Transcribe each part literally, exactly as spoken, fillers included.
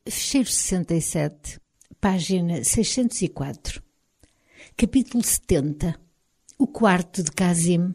Fecheiro sessenta e sete, página seiscentos e quatro. Capítulo setenta. O quarto de Kazim.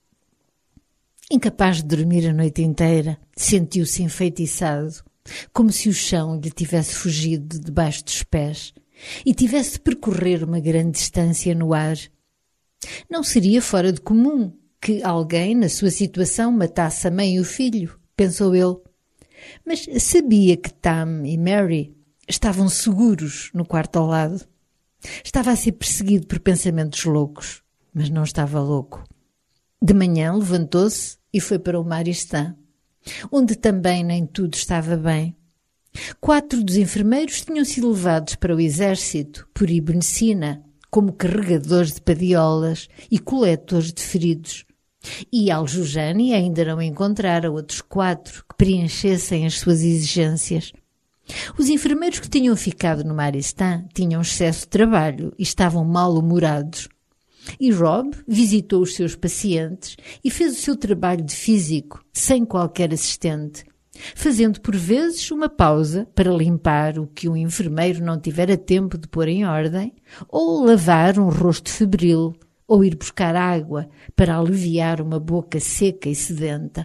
Incapaz de dormir a noite inteira, sentiu-se enfeitiçado, como se o chão lhe tivesse fugido debaixo dos pés e tivesse de percorrer uma grande distância no ar. Não seria fora de comum que alguém, na sua situação, matasse a mãe e o filho, pensou ele. Mas sabia que Tam e Mary estavam seguros no quarto ao lado. Estava a ser perseguido por pensamentos loucos, mas não estava louco. De manhã levantou-se e foi para o Maristã, onde também nem tudo estava bem. Quatro dos enfermeiros tinham sido levados para o exército por Ibn Sina como carregadores de padiolas e coletores de feridos. E Al-Jujani ainda não encontrara outros quatro que preenchessem as suas exigências. Os enfermeiros que tinham ficado no Maristã tinham excesso de trabalho e estavam mal-humorados. E Rob visitou os seus pacientes e fez o seu trabalho de físico sem qualquer assistente, fazendo por vezes uma pausa para limpar o que um enfermeiro não tivera tempo de pôr em ordem, ou lavar um rosto febril, ou ir buscar água para aliviar uma boca seca e sedenta.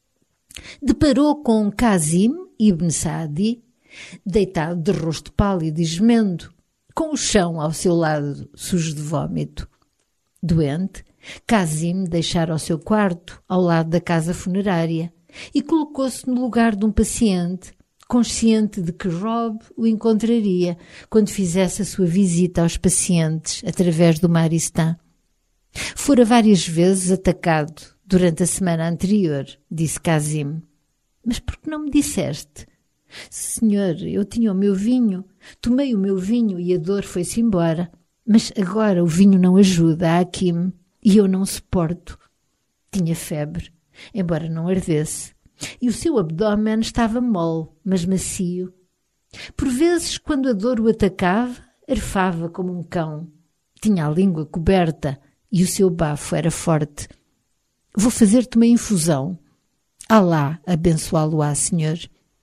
Deparou com Kazim ibn Saadi, deitado de rosto pálido e gemendo, com o chão ao seu lado sujo de vômito. Doente, Kazim deixara o seu quarto ao lado da casa funerária e colocou-se no lugar de um paciente, consciente de que Rob o encontraria quando fizesse a sua visita aos pacientes através do Maristã. Fora várias vezes atacado durante a semana anterior, disse Kazim. Mas por que não me disseste? Senhor, eu tinha o meu vinho, tomei o meu vinho e a dor foi-se embora. Mas agora o vinho não ajuda a Hakim e eu não suporto. Tinha febre, embora não ardesse, e o seu abdômen estava mole, mas macio. Por vezes, quando a dor o atacava, arfava como um cão. Tinha a língua coberta e o seu bafo era forte. Vou fazer-te uma infusão. Alá abençoá-lo-á, senhor.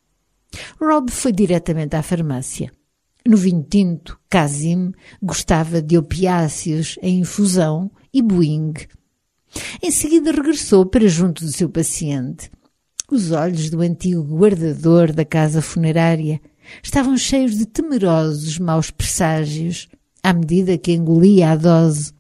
Rob foi diretamente à farmácia. No vinho tinto, Kazim gostava de opiáceos em infusão e boing. Em seguida regressou para junto do seu paciente. Os olhos do antigo guardador da casa funerária estavam cheios de temerosos maus presságios à medida que engolia a dose.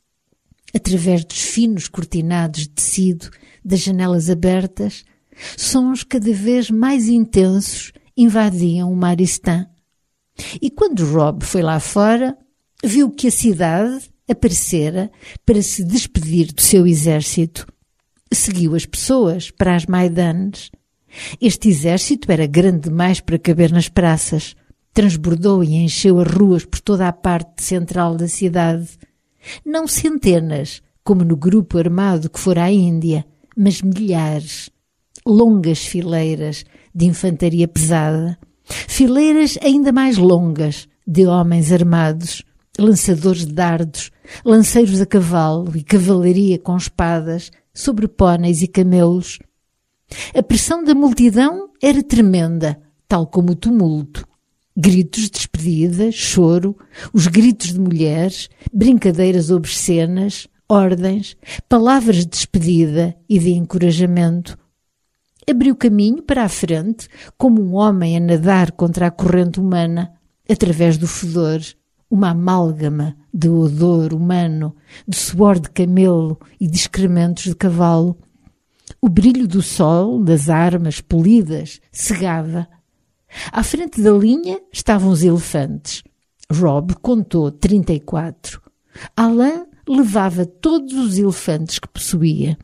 Através dos finos cortinados de tecido das janelas abertas, sons cada vez mais intensos invadiam o Maristã. E quando Rob foi lá fora, viu que a cidade aparecera para se despedir do seu exército. Seguiu as pessoas para as maidanes. Este exército era grande demais para caber nas praças. Transbordou e encheu as ruas por toda a parte central da cidade. Não centenas, como no grupo armado que fora à Índia, mas milhares. Longas fileiras de infantaria pesada. Fileiras ainda mais longas de homens armados, lançadores de dardos, lanceiros a cavalo e cavalaria com espadas sobre póneis e camelos. A pressão da multidão era tremenda, tal como o tumulto. Gritos de despedida, choro, os gritos de mulheres, brincadeiras obscenas, ordens, palavras de despedida e de encorajamento. Abriu caminho para a frente, como um homem a nadar contra a corrente humana, através do fedor, uma amálgama de odor humano, de suor de camelo e de excrementos de cavalo. O brilho do sol, das armas polidas, cegava. À frente da linha estavam os elefantes. Rob contou trinta e quatro. Alain levava todos os elefantes que possuía.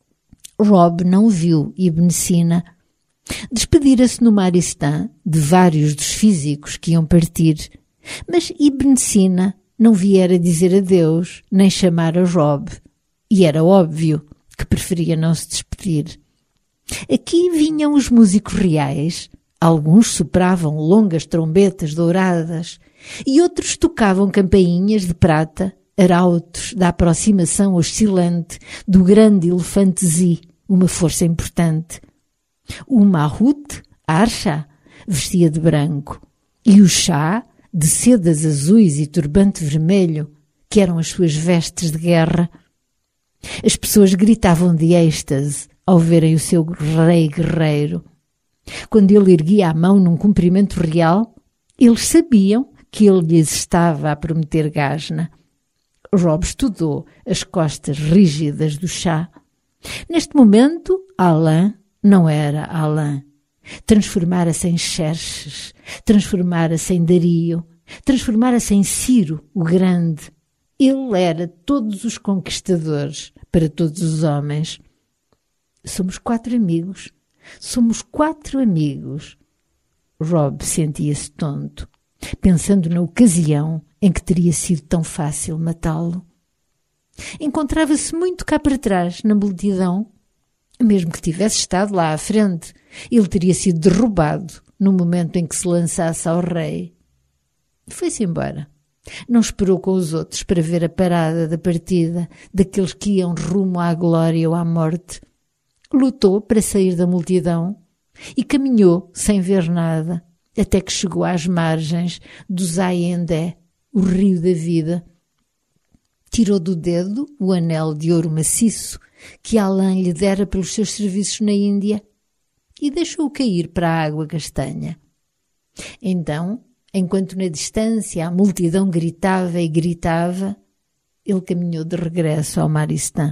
Rob não viu Ibn Sina. Despedira-se no Maristã de vários dos físicos que iam partir, mas Ibn Sina não viera dizer adeus nem chamar a Rob, e era óbvio que preferia não se despedir. Aqui vinham os músicos reais. Alguns sopravam longas trombetas douradas e outros tocavam campainhas de prata, arautos da aproximação oscilante do grande elefante Zi, uma força importante. O Mahut, Arsha, vestia de branco. E o chá, de sedas azuis e turbante vermelho, que eram as suas vestes de guerra. As pessoas gritavam de êxtase ao verem o seu rei guerreiro. Quando ele erguia a mão num cumprimento real, eles sabiam que ele lhes estava a prometer gasna. Rob estudou as costas rígidas do chá. Neste momento, Alain não era Alain. Transformara-se em Xerxes, transformara-se em Dario, transformara-se em Ciro, o Grande. Ele era todos os conquistadores para todos os homens. Somos quatro amigos. Somos quatro amigos. Rob sentia-se tonto, pensando na ocasião em que teria sido tão fácil matá-lo. Encontrava-se muito cá para trás, na multidão. Mesmo que tivesse estado lá à frente, ele teria sido derrubado no momento em que se lançasse ao rei. Foi-se embora. Não esperou com os outros para ver a parada da partida daqueles que iam rumo à glória ou à morte. Lutou para sair da multidão e caminhou sem ver nada, até que chegou às margens do Zayendé, o rio da vida. Tirou do dedo o anel de ouro maciço que Alain lhe dera pelos seus serviços na Índia e deixou-o cair para a água castanha. Então, enquanto na distância a multidão gritava e gritava, ele caminhou de regresso ao Maristã.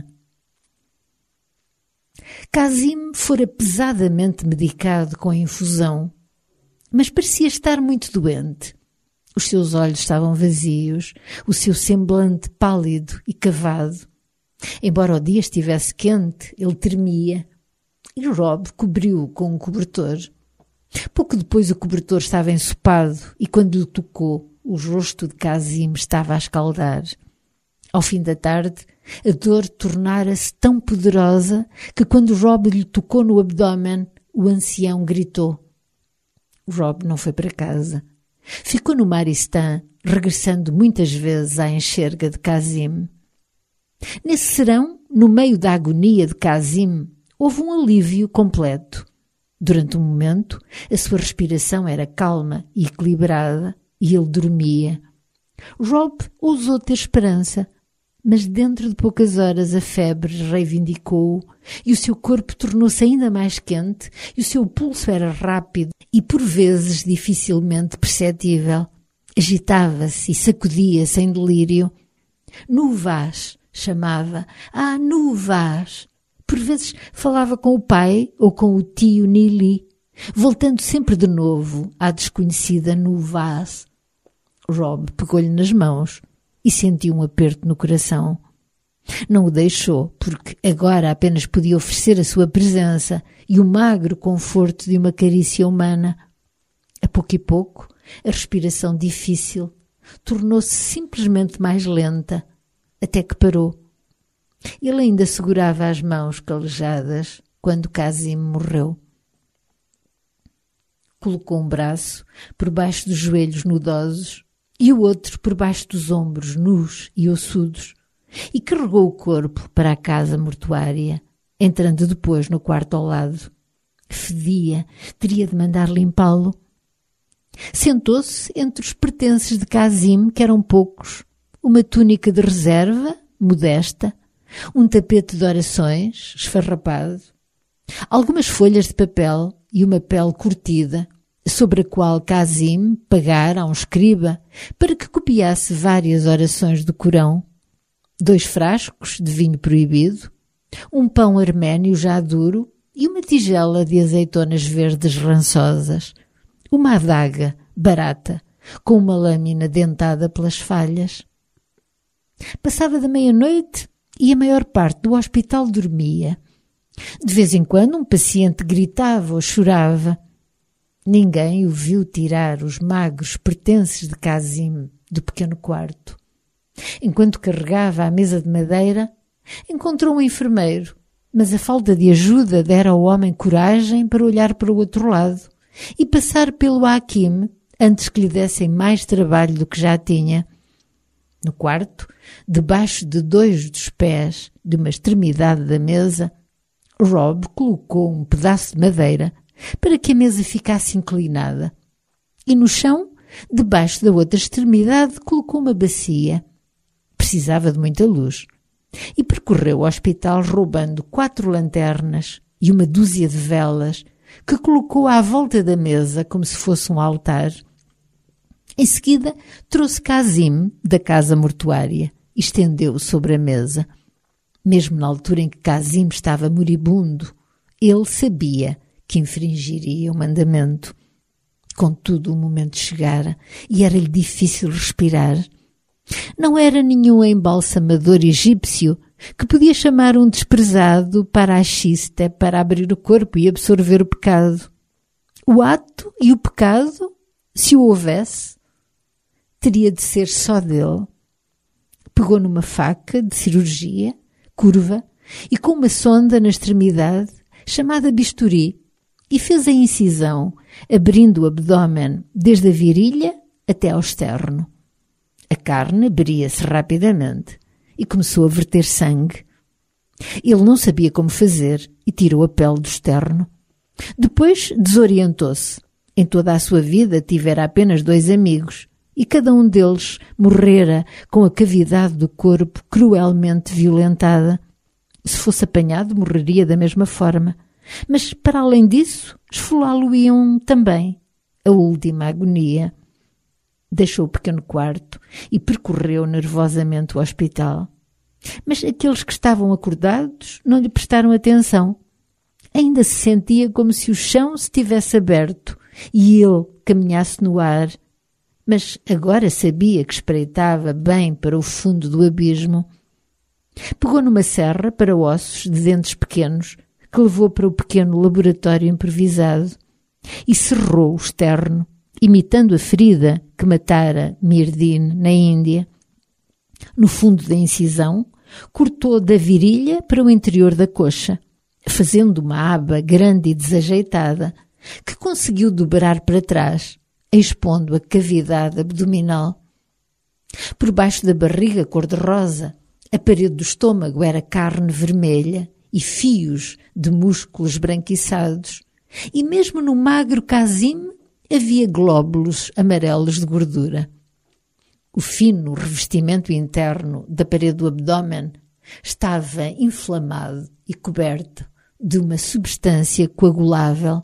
Casim fora pesadamente medicado com a infusão, mas parecia estar muito doente. Os seus olhos estavam vazios, o seu semblante pálido e cavado. Embora o dia estivesse quente, ele tremia, e Rob cobriu-o com um cobertor. Pouco depois o cobertor estava ensopado e quando lhe tocou, o rosto de Casim estava a escaldar. Ao fim da tarde, a dor tornara-se tão poderosa que quando Rob lhe tocou no abdômen, o ancião gritou. Rob não foi para casa. Ficou no Maristã, regressando muitas vezes à enxerga de Casim. Nesse serão, no meio da agonia de Casim, houve um alívio completo. Durante um momento, a sua respiração era calma e equilibrada e ele dormia. Rob ousou ter esperança, mas dentro de poucas horas a febre reivindicou-o e o seu corpo tornou-se ainda mais quente e o seu pulso era rápido e por vezes dificilmente perceptível. Agitava-se e sacudia-se em delírio. Nuvaz, chamava. Ah, Nuvaz! Por vezes falava com o pai ou com o tio Nili, voltando sempre de novo à desconhecida Nuvaz. Rob pegou-lhe nas mãos e sentiu um aperto no coração. Não o deixou, porque agora apenas podia oferecer a sua presença e o magro conforto de uma carícia humana. A pouco e pouco, a respiração difícil tornou-se simplesmente mais lenta, até que parou. Ele ainda segurava as mãos calejadas quando Casim morreu. Colocou um braço por baixo dos joelhos nudosos e o outro por baixo dos ombros nus e ossudos e carregou o corpo para a casa mortuária, entrando depois no quarto ao lado. Fedia, teria de mandar limpá-lo. Sentou-se entre os pertences de Casim, que eram poucos, uma túnica de reserva, modesta, um tapete de orações, esfarrapado, algumas folhas de papel e uma pele curtida, sobre a qual Casim pagara a um escriba para que copiasse várias orações do Corão, dois frascos de vinho proibido, um pão arménio já duro e uma tigela de azeitonas verdes rançosas, uma adaga barata, com uma lâmina dentada pelas falhas. Passava da meia-noite e a maior parte do hospital dormia. De vez em quando um paciente gritava ou chorava. Ninguém o viu tirar os magros pertences de Casim do pequeno quarto. Enquanto carregava a mesa de madeira, encontrou um enfermeiro, mas a falta de ajuda dera ao homem coragem para olhar para o outro lado e passar pelo Hakim antes que lhe dessem mais trabalho do que já tinha. No quarto, debaixo de dois dos pés de uma extremidade da mesa, Rob colocou um pedaço de madeira para que a mesa ficasse inclinada e no chão debaixo da outra extremidade, colocou uma bacia. Precisava de muita luz. E percorreu o hospital roubando quatro lanternas e uma dúzia de velas que colocou à volta da mesa como se fosse um altar. Em seguida, trouxe Kazim da casa mortuária e estendeu-o sobre a mesa. Mesmo na altura em que Kazim estava moribundo, ele sabia que infringiria o mandamento. Contudo, o momento chegara e era-lhe difícil respirar. Não era nenhum embalsamador egípcio que podia chamar um desprezado paraxista para abrir o corpo e absorver o pecado. O ato e o pecado, se o houvesse, teria de ser só dele. Pegou numa faca de cirurgia, curva, e com uma sonda na extremidade, chamada bisturi, e fez a incisão, abrindo o abdômen desde a virilha até ao externo. A carne abria-se rapidamente e começou a verter sangue. Ele não sabia como fazer e tirou a pele do externo. Depois desorientou-se. Em toda a sua vida tivera apenas dois amigos e cada um deles morrera com a cavidade do corpo cruelmente violentada. Se fosse apanhado, morreria da mesma forma. Mas, para além disso, esfolá-lo-iam também. A última agonia. Deixou o pequeno quarto e percorreu nervosamente o hospital. Mas aqueles que estavam acordados não lhe prestaram atenção. Ainda se sentia como se o chão se tivesse aberto e ele caminhasse no ar. Mas agora sabia que espreitava bem para o fundo do abismo. Pegou numa serra para ossos de dentes pequenos, que levou para o pequeno laboratório improvisado, e serrou o externo, imitando a ferida que matara Mirdin na Índia. No fundo da incisão, cortou da virilha para o interior da coxa, fazendo uma aba grande e desajeitada, que conseguiu dobrar para trás, expondo a cavidade abdominal. Por baixo da barriga cor-de-rosa, a parede do estômago era carne vermelha e fios de músculos esbranquiçados, e mesmo no magro Kazim havia glóbulos amarelos de gordura. O fino revestimento interno da parede do abdômen estava inflamado e coberto de uma substância coagulável.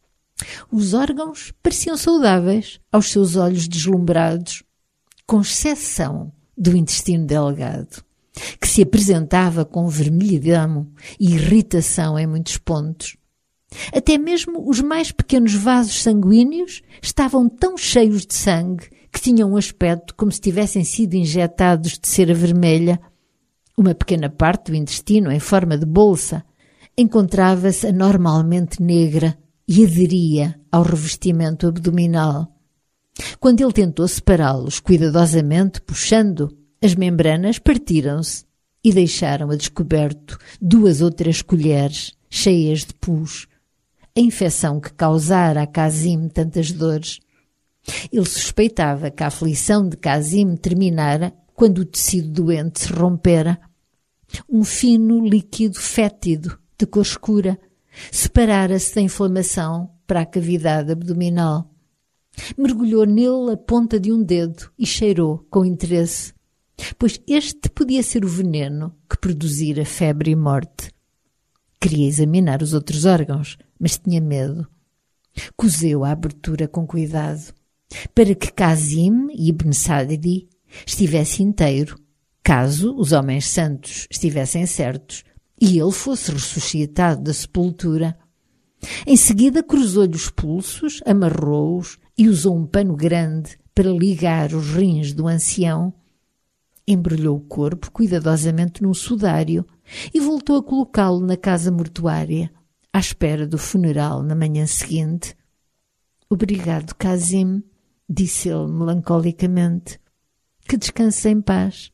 Os órgãos pareciam saudáveis aos seus olhos deslumbrados, com exceção do intestino delgado, que se apresentava com vermelhidão e irritação em muitos pontos. Até mesmo os mais pequenos vasos sanguíneos estavam tão cheios de sangue que tinham um aspecto como se tivessem sido injetados de cera vermelha. Uma pequena parte do intestino, em forma de bolsa, encontrava-se anormalmente negra e aderia ao revestimento abdominal. Quando ele tentou separá-los cuidadosamente, puxando, as membranas partiram-se e deixaram a descoberto duas ou três colheres cheias de pus, a infecção que causara a Kazim tantas dores. Ele suspeitava que a aflição de Kazim terminara quando o tecido doente se rompera. Um fino líquido fétido, de cor escura, separara-se da inflamação para a cavidade abdominal. Mergulhou nele a ponta de um dedo e cheirou com interesse, pois este podia ser o veneno que produzira febre e morte. Queria examinar os outros órgãos, mas tinha medo. Coseu a abertura com cuidado, para que Kazim ibn Sadri estivesse inteiro, caso os homens santos estivessem certos e ele fosse ressuscitado da sepultura. Em seguida cruzou-lhe os pulsos, amarrou-os e usou um pano grande para ligar os rins do ancião. Embrulhou o corpo cuidadosamente num sudário e voltou a colocá-lo na casa mortuária, à espera do funeral na manhã seguinte. «Obrigado, Kazim», disse ele melancolicamente. «Que descanse em paz».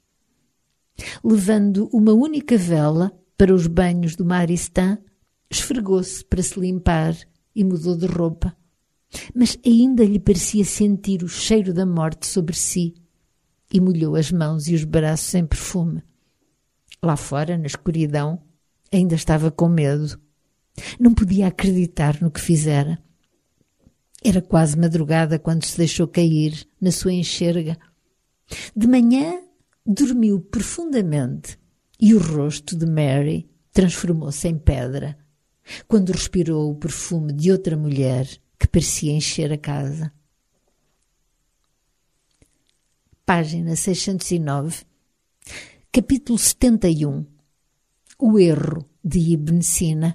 Levando uma única vela para os banhos do Maristã, esfregou-se para se limpar e mudou de roupa. Mas ainda lhe parecia sentir o cheiro da morte sobre si e molhou as mãos e os braços em perfume. Lá fora, na escuridão, ainda estava com medo. Não podia acreditar no que fizera. Era quase madrugada quando se deixou cair na sua enxerga. De manhã dormiu profundamente e o rosto de Mary transformou-se em pedra quando respirou o perfume de outra mulher que parecia encher a casa. Página seiscentos e nove, capítulo setenta e um. O erro de Ibn Sina.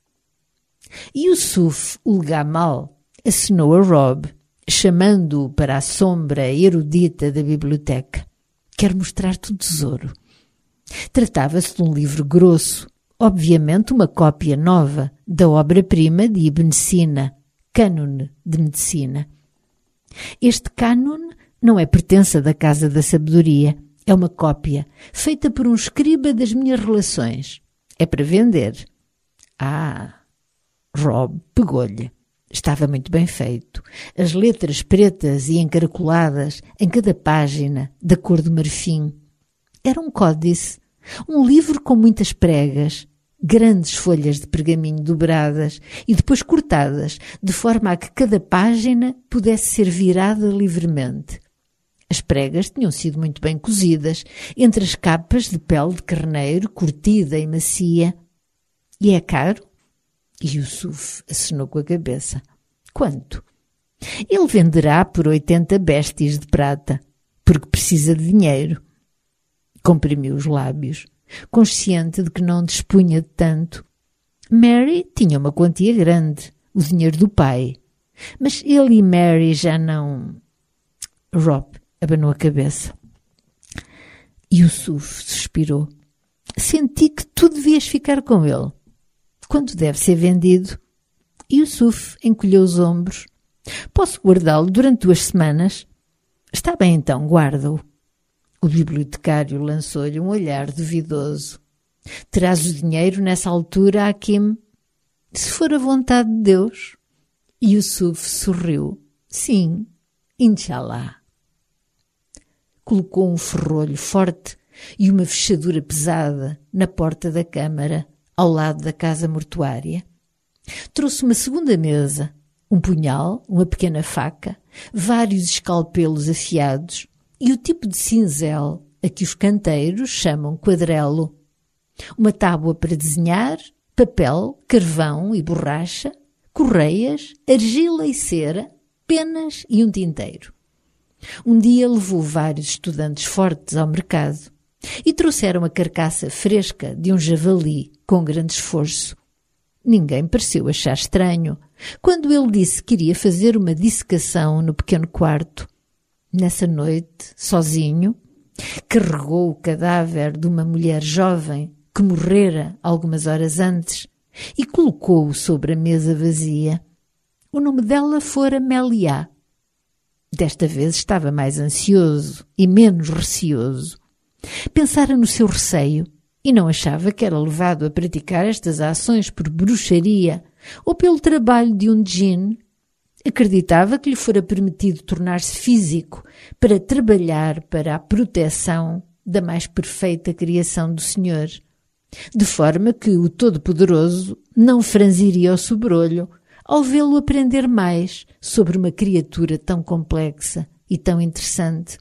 Yusuf ul Gamal acenou a Rob, chamando-o para a sombra erudita da biblioteca. Quer mostrar-te o tesouro. Tratava-se de um livro grosso, obviamente uma cópia nova da obra-prima de Ibn Sina, Cânone de Medicina. Este cânone não é pertença da Casa da Sabedoria, é uma cópia feita por um escriba das minhas relações. É para vender. Ah, Rob pegou-lhe. Estava muito bem feito. As letras pretas e encaracoladas em cada página, da cor do marfim. Era um códice, um livro com muitas pregas, grandes folhas de pergaminho dobradas e depois cortadas, de forma a que cada página pudesse ser virada livremente. As pregas tinham sido muito bem cozidas, entre as capas de pele de carneiro, curtida e macia. E é caro? Yusuf acenou com a cabeça. Quanto? Ele venderá por oitenta bestes de prata, porque precisa de dinheiro. Comprimiu os lábios, consciente de que não dispunha de tanto. Mary tinha uma quantia grande, o dinheiro do pai. Mas ele e Mary já não... Rob abanou a cabeça. Yusuf suspirou. Senti que tu devias ficar com ele. Quanto deve ser vendido? Yusuf encolheu os ombros. Posso guardá-lo durante duas semanas? Está bem então, guarda-o. O bibliotecário lançou-lhe um olhar duvidoso. Terás o dinheiro nessa altura, Hakim? Se for a vontade de Deus. Yusuf sorriu. Sim, inshallah. Colocou um ferrolho forte e uma fechadura pesada na porta da câmara, ao lado da casa mortuária. Trouxe uma segunda mesa, um punhal, uma pequena faca, vários escalpelos afiados e o tipo de cinzel a que os canteiros chamam quadrelo. Uma tábua para desenhar, papel, carvão e borracha, correias, argila e cera, penas e um tinteiro. Um dia levou vários estudantes fortes ao mercado e trouxeram a carcaça fresca de um javali com grande esforço. Ninguém pareceu achar estranho quando ele disse que iria fazer uma dissecação no pequeno quarto. Nessa noite, sozinho, carregou o cadáver de uma mulher jovem que morrera algumas horas antes e colocou-o sobre a mesa vazia. O nome dela fora Meliá. Desta vez estava mais ansioso e menos receoso. Pensara no seu receio e não achava que era levado a praticar estas ações por bruxaria ou pelo trabalho de um djinn. Acreditava que lhe fora permitido tornar-se físico para trabalhar para a proteção da mais perfeita criação do Senhor, de forma que o Todo-Poderoso não franziria o sobrolho ao vê-lo aprender mais sobre uma criatura tão complexa e tão interessante.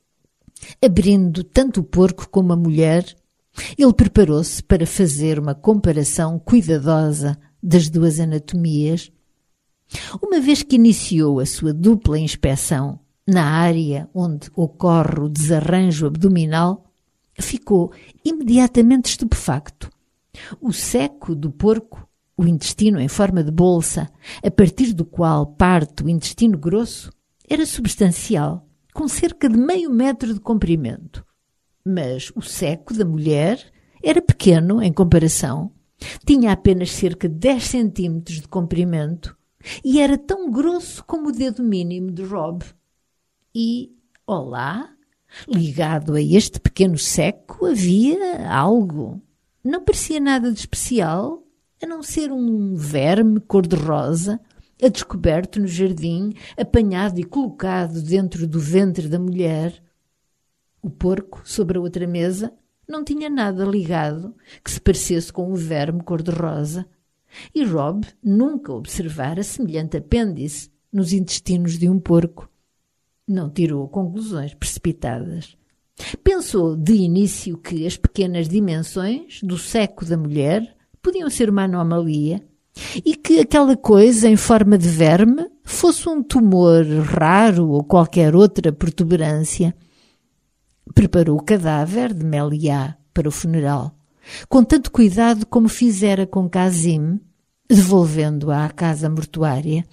Abrindo tanto o porco como a mulher, ele preparou-se para fazer uma comparação cuidadosa das duas anatomias. Uma vez que iniciou a sua dupla inspeção na área onde ocorre o desarranjo abdominal, ficou imediatamente estupefacto. O seco do porco, o intestino em forma de bolsa, a partir do qual parte o intestino grosso, era substancial, com cerca de meio metro de comprimento. Mas o seco da mulher era pequeno em comparação, tinha apenas cerca de dez centímetros de comprimento e era tão grosso como o dedo mínimo de Rob. E, olá, ligado a este pequeno seco havia algo. Não parecia nada de especial, a não ser um verme cor-de-rosa, a descoberto no jardim, apanhado e colocado dentro do ventre da mulher. O porco, sobre a outra mesa, não tinha nada ligado que se parecesse com o verme cor-de-rosa. E Rob nunca observara semelhante apêndice, nos intestinos de um porco. Não tirou conclusões precipitadas. Pensou de início que as pequenas dimensões do seco da mulher podiam ser uma anomalia e que aquela coisa em forma de verme fosse um tumor raro ou qualquer outra protuberância. Preparou o cadáver de Meliá para o funeral, com tanto cuidado como fizera com Casim, devolvendo-a à casa mortuária.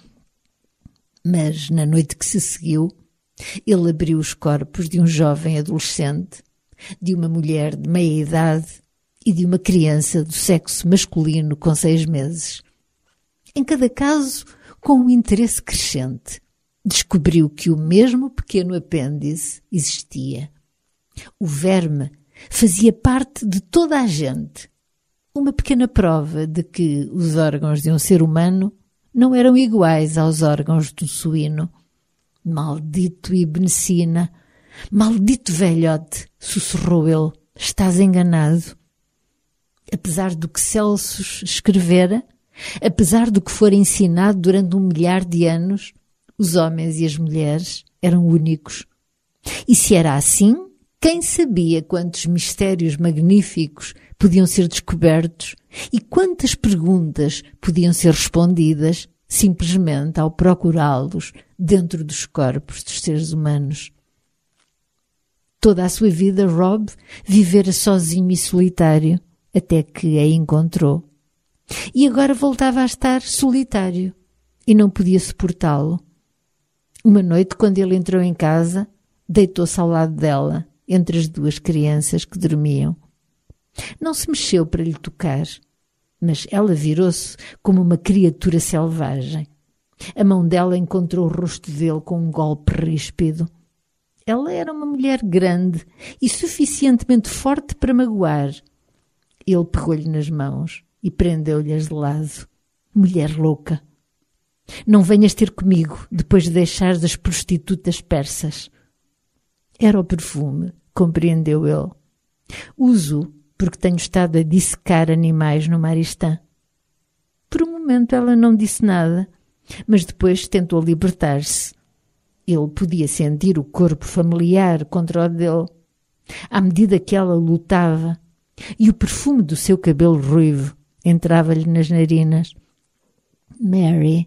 Mas, na noite que se seguiu, ele abriu os corpos de um jovem adolescente, de uma mulher de meia-idade e de uma criança do sexo masculino com seis meses. Em cada caso, com um interesse crescente, descobriu que o mesmo pequeno apêndice existia. O verme fazia parte de toda a gente. Uma pequena prova de que os órgãos de um ser humano não eram iguais aos órgãos do suíno. Maldito Ibn-Sina, maldito velhote, sussurrou ele, estás enganado. Apesar do que Celsus escrevera, apesar do que fora ensinado durante um milhar de anos, os homens e as mulheres eram únicos. E se era assim, quem sabia quantos mistérios magníficos podiam ser descobertos e quantas perguntas podiam ser respondidas simplesmente ao procurá-los dentro dos corpos dos seres humanos. Toda a sua vida Rob vivera sozinho e solitário, até que a encontrou. E agora voltava a estar solitário e não podia suportá-lo. Uma noite, quando ele entrou em casa, deitou-se ao lado dela, entre as duas crianças que dormiam. Não se mexeu para lhe tocar, mas ela virou-se como uma criatura selvagem. A mão dela encontrou o rosto dele com um golpe ríspido. Ela era uma mulher grande e suficientemente forte para magoar. Ele pegou-lhe nas mãos e prendeu-lhe-as de lado. Mulher louca! Não venhas ter comigo depois de deixares as prostitutas persas. Era o perfume, compreendeu ele. Uso porque tenho estado a dissecar animais no Maristã. Por um momento ela não disse nada, mas depois tentou libertar-se. Ele podia sentir o corpo familiar contra o dele, à medida que ela lutava, e o perfume do seu cabelo ruivo entrava-lhe nas narinas. Mary.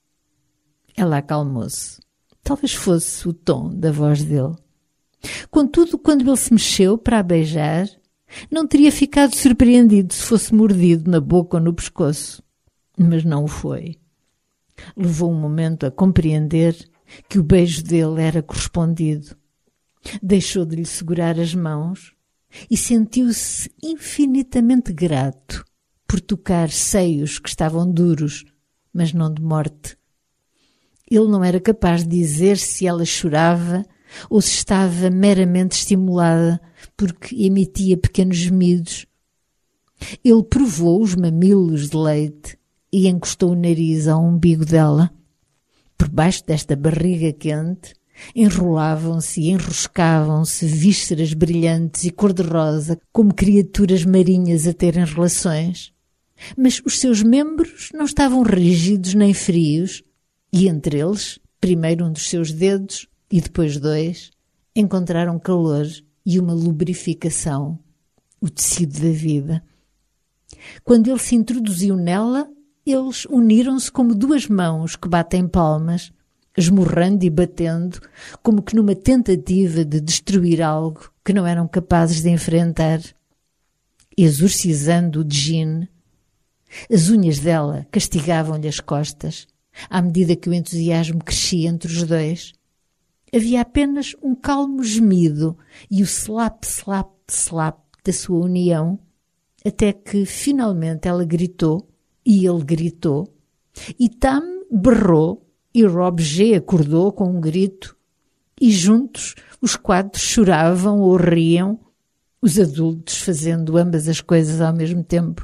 Ela acalmou-se. Talvez fosse o tom da voz dele. Contudo, quando ele se mexeu para a beijar, não teria ficado surpreendido se fosse mordido na boca ou no pescoço. Mas não o foi. Levou um momento a compreender que o beijo dele era correspondido. Deixou de lhe segurar as mãos e sentiu-se infinitamente grato por tocar seios que estavam duros, mas não de morte. Ele não era capaz de dizer se ela chorava ou se estava meramente estimulada porque emitia pequenos gemidos. Ele provou os mamilos de leite e encostou o nariz ao umbigo dela. Por baixo desta barriga quente enrolavam-se e enroscavam-se vísceras brilhantes e cor-de-rosa como criaturas marinhas a terem relações. Mas os seus membros não estavam rígidos nem frios e entre eles, primeiro um dos seus dedos e depois dois, encontraram calor e uma lubrificação, o tecido da vida. Quando ele se introduziu nela, eles uniram-se como duas mãos que batem palmas, esmurrando e batendo, como que numa tentativa de destruir algo que não eram capazes de enfrentar. Exorcizando o djinn, as unhas dela castigavam-lhe as costas, à medida que o entusiasmo crescia entre os dois. Havia apenas um calmo gemido e o slap, slap, slap da sua união, até que finalmente ela gritou e ele gritou, e Tam berrou e Rob G acordou com um grito, e juntos os quatro choravam ou riam, os adultos fazendo ambas as coisas ao mesmo tempo.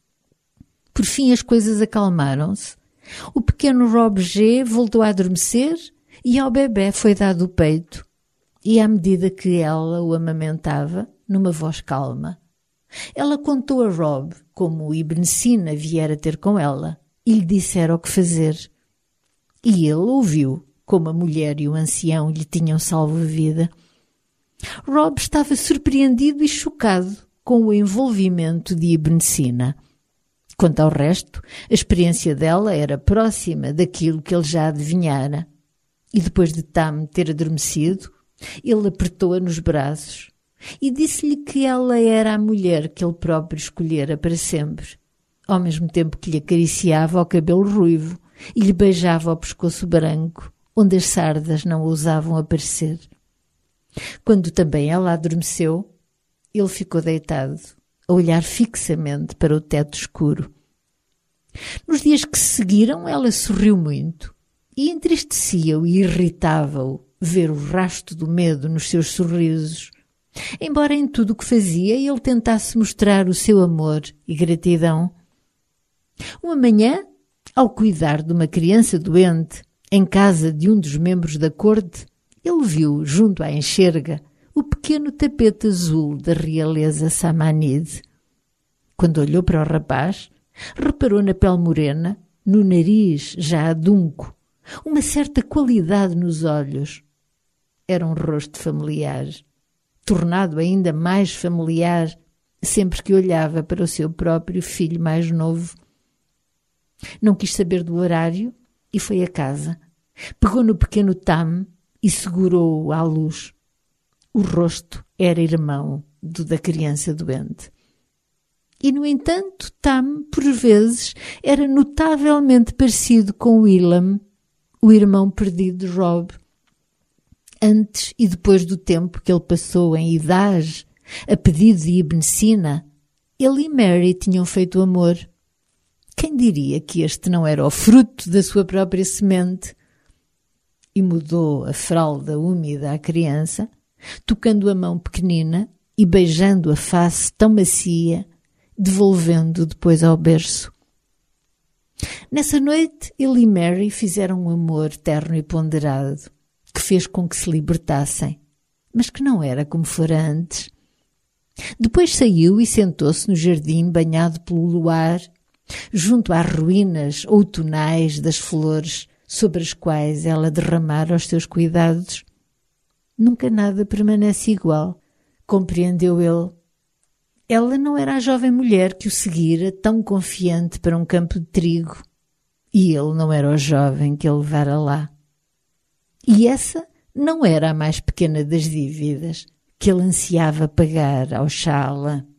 Por fim as coisas acalmaram-se. O pequeno Rob G voltou a adormecer e ao bebê foi dado o peito, e à medida que ela o amamentava, numa voz calma, ela contou a Rob como Ibn Sina viera ter com ela e lhe dissera o que fazer. e ele ouviu como a mulher e o ancião lhe tinham salvo a vida. Rob estava surpreendido e chocado com o envolvimento de Ibn Sina. Quanto ao resto, a experiência dela era próxima daquilo que ele já adivinhara. E depois de Tam ter adormecido, ele apertou-a nos braços e disse-lhe que ela era a mulher que ele próprio escolhera para sempre, ao mesmo tempo que lhe acariciava o cabelo ruivo e lhe beijava o pescoço branco, onde as sardas não ousavam aparecer. Quando também ela adormeceu, ele ficou deitado, a olhar fixamente para o teto escuro. Nos dias que se seguiram, ela sorriu muito e entristecia-o e irritava-o ver o rastro do medo nos seus sorrisos, embora em tudo o que fazia ele tentasse mostrar o seu amor e gratidão. Uma manhã, ao cuidar de uma criança doente em casa de um dos membros da corte, ele viu, junto à enxerga, o pequeno tapete azul da realeza Samanide. Quando olhou para o rapaz, reparou na pele morena, no nariz já adunco, uma certa qualidade nos olhos. Era um rosto familiar, tornado ainda mais familiar sempre que olhava para o seu próprio filho mais novo. Não quis saber do horário e foi a casa. Pegou no pequeno Tam e segurou-o à luz. O rosto era irmão do da criança doente. E, no entanto, Tam, por vezes, era notavelmente parecido com William, o irmão perdido de Rob. Antes e depois do tempo que ele passou em idade, a pedido de Ibn Sina, ele e Mary tinham feito amor. Quem diria que este não era o fruto da sua própria semente? E mudou a fralda úmida à criança, tocando a mão pequenina e beijando a face tão macia, devolvendo depois ao berço. Nessa noite, ele e Mary fizeram um amor terno e ponderado, que fez com que se libertassem, mas que não era como fora antes. Depois saiu e sentou-se no jardim banhado pelo luar, junto às ruínas outonais das flores sobre as quais ela derramara os seus cuidados. Nunca nada permanece igual, compreendeu ele. Ela não era a jovem mulher que o seguira tão confiante para um campo de trigo, e ele não era o jovem que a levara lá. E essa não era a mais pequena das dívidas que ele ansiava pagar ao Shah Alam.